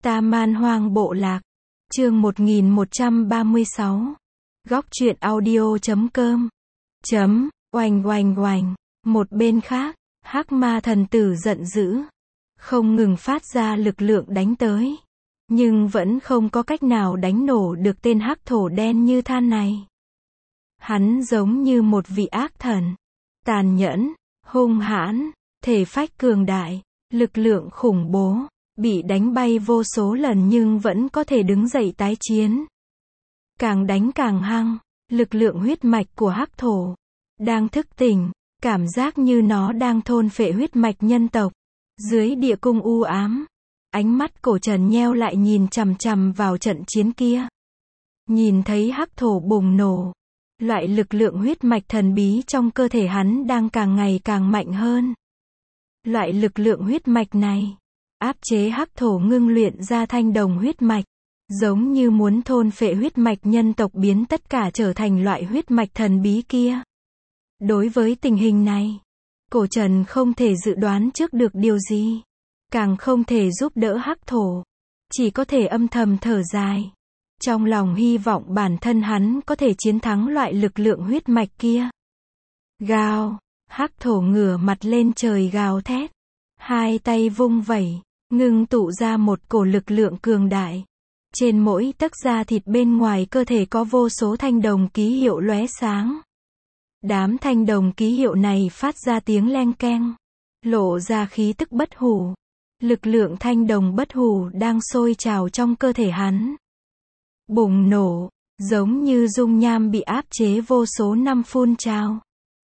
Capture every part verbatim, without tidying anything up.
Ta Man Hoang Bộ Lạc. Chương một nghìn một trăm ba mươi sáu. Góc truyện audio chấm com. Chấm, oành oành oành. Một bên khác, Hắc Ma thần tử giận dữ, không ngừng phát ra lực lượng đánh tới, nhưng vẫn không có cách nào đánh nổ được tên hắc thổ đen như than này. Hắn giống như một vị ác thần, tàn nhẫn, hung hãn, thể phách cường đại, lực lượng khủng bố, bị đánh bay vô số lần nhưng vẫn có thể đứng dậy tái chiến. Càng đánh càng hăng, lực lượng huyết mạch của hắc thổ đang thức tỉnh, cảm giác như nó đang thôn phệ huyết mạch nhân tộc. Dưới địa cung u ám, ánh mắt Cổ Trần nheo lại nhìn chằm chằm vào trận chiến kia. Nhìn thấy hắc thổ bùng nổ, loại lực lượng huyết mạch thần bí trong cơ thể hắn đang càng ngày càng mạnh hơn. Loại lực lượng huyết mạch này áp chế hắc thổ ngưng luyện ra thanh đồng huyết mạch, giống như muốn thôn phệ huyết mạch nhân tộc, biến tất cả trở thành loại huyết mạch thần bí kia. Đối với tình hình này, Cổ Trần không thể dự đoán trước được điều gì, càng không thể giúp đỡ hắc thổ, chỉ có thể âm thầm thở dài, trong lòng hy vọng bản thân hắn có thể chiến thắng loại lực lượng huyết mạch kia. Gào, hắc thổ ngửa mặt lên trời gào thét, hai tay vung vẩy, ngưng tụ ra một cổ lực lượng cường đại. Trên mỗi tấc da thịt bên ngoài cơ thể có vô số thanh đồng ký hiệu lóe sáng. Đám thanh đồng ký hiệu này phát ra tiếng leng keng, lộ ra khí tức bất hủ. Lực lượng thanh đồng bất hủ đang sôi trào trong cơ thể hắn. Bùng nổ, giống như dung nham bị áp chế vô số năm phun trào.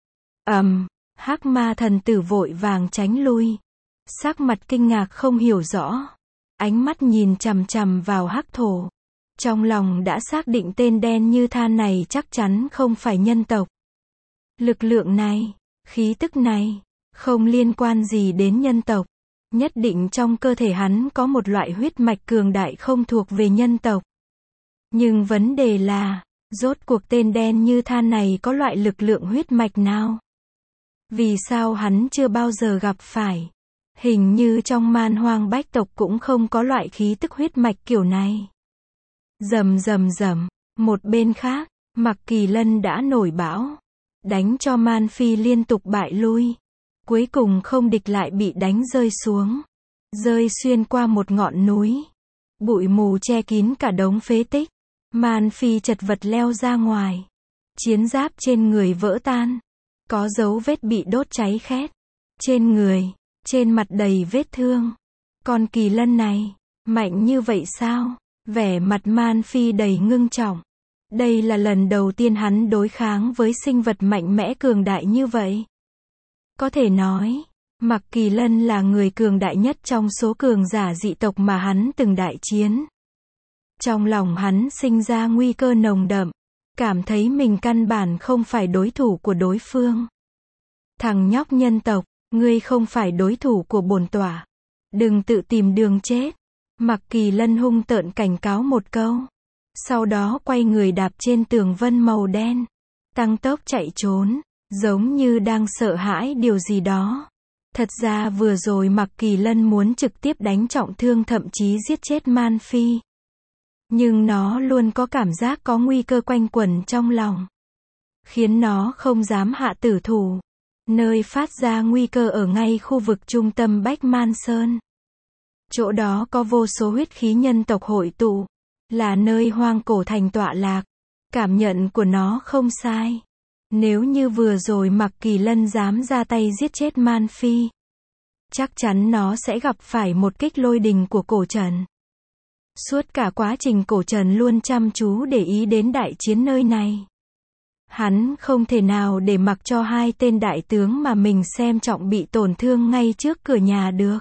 Ầm, Hắc Ma thần tử vội vàng tránh lui, sắc mặt kinh ngạc không hiểu rõ, ánh mắt nhìn chằm chằm vào hắc thổ. Trong lòng đã xác định tên đen như than này chắc chắn không phải nhân tộc. Lực lượng này, khí tức này, không liên quan gì đến nhân tộc. Nhất định trong cơ thể hắn có một loại huyết mạch cường đại không thuộc về nhân tộc. Nhưng vấn đề là, rốt cuộc tên đen như than này có loại lực lượng huyết mạch nào? Vì sao hắn chưa bao giờ gặp phải? Hình như trong Man Hoang bách tộc cũng không có loại khí tức huyết mạch kiểu này. Rầm rầm rầm, một bên khác, Mặc Kỳ Lân đã nổi bão, đánh cho Man Phi liên tục bại lui. Cuối cùng không địch lại bị đánh rơi xuống, rơi xuyên qua một ngọn núi. Bụi mù che kín cả đống phế tích. Man Phi chật vật leo ra ngoài. Chiến giáp trên người vỡ tan, có dấu vết bị đốt cháy khét. Trên người, trên mặt đầy vết thương. Con kỳ lân này, mạnh như vậy sao? Vẻ mặt Man Phi đầy ngưng trọng. Đây là lần đầu tiên hắn đối kháng với sinh vật mạnh mẽ cường đại như vậy. Có thể nói, Mặc Kỳ Lân là người cường đại nhất trong số cường giả dị tộc mà hắn từng đại chiến. Trong lòng hắn sinh ra nguy cơ nồng đậm, cảm thấy mình căn bản không phải đối thủ của đối phương. Thằng nhóc nhân tộc, ngươi không phải đối thủ của bổn tọa. Đừng tự tìm đường chết. Mặc Kỳ Lân hung tợn cảnh cáo một câu. Sau đó quay người đạp trên tường vân màu đen, tăng tốc chạy trốn, giống như đang sợ hãi điều gì đó. Thật ra vừa rồi Mặc Kỳ Lân muốn trực tiếp đánh trọng thương, thậm chí giết chết Man Phi. Nhưng nó luôn có cảm giác có nguy cơ quanh quẩn trong lòng, khiến nó không dám hạ tử thủ. Nơi phát ra nguy cơ ở ngay khu vực trung tâm Bách Man Sơn. Chỗ đó có vô số huyết khí nhân tộc hội tụ, là nơi hoang cổ thành tọa lạc. Cảm nhận của nó không sai. Nếu như vừa rồi Mặc Kỳ Lân dám ra tay giết chết Man Phi, chắc chắn nó sẽ gặp phải một kích lôi đình của Cổ Trần. Suốt cả quá trình Cổ Trần luôn chăm chú để ý đến đại chiến nơi này. Hắn không thể nào để mặc cho hai tên đại tướng mà mình xem trọng bị tổn thương ngay trước cửa nhà được.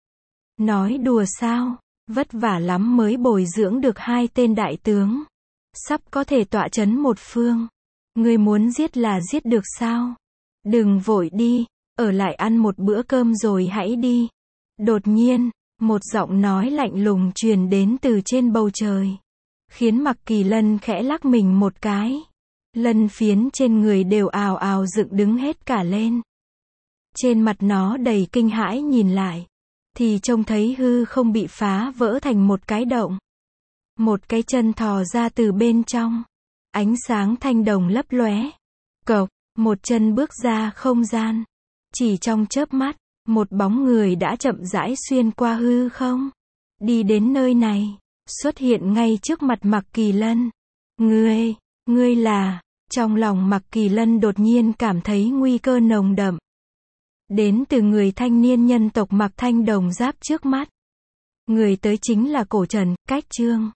Nói đùa sao, vất vả lắm mới bồi dưỡng được hai tên đại tướng, sắp có thể tọa chấn một phương. Ngươi muốn giết là giết được sao? Đừng vội đi, ở lại ăn một bữa cơm rồi hãy đi. Đột nhiên, một giọng nói lạnh lùng truyền đến từ trên bầu trời, khiến Mặc Kỳ Lân khẽ lắc mình một cái. Lân phiến trên người đều ào ào dựng đứng hết cả lên. Trên mặt nó đầy kinh hãi nhìn lại, thì trông thấy hư không bị phá vỡ thành một cái động. Một cái chân thò ra từ bên trong. Ánh sáng thanh đồng lấp lóe. Cộc, một chân bước ra không gian. Chỉ trong chớp mắt, một bóng người đã chậm rãi xuyên qua hư không. Đi đến nơi này, xuất hiện ngay trước mặt Mạc Kỳ Lân. Ngươi, ngươi là, trong lòng Mạc Kỳ Lân đột nhiên cảm thấy nguy cơ nồng đậm. Đến từ người thanh niên nhân tộc mặc thanh đồng giáp trước mắt. Người tới chính là Cổ Trần, Cách Trương.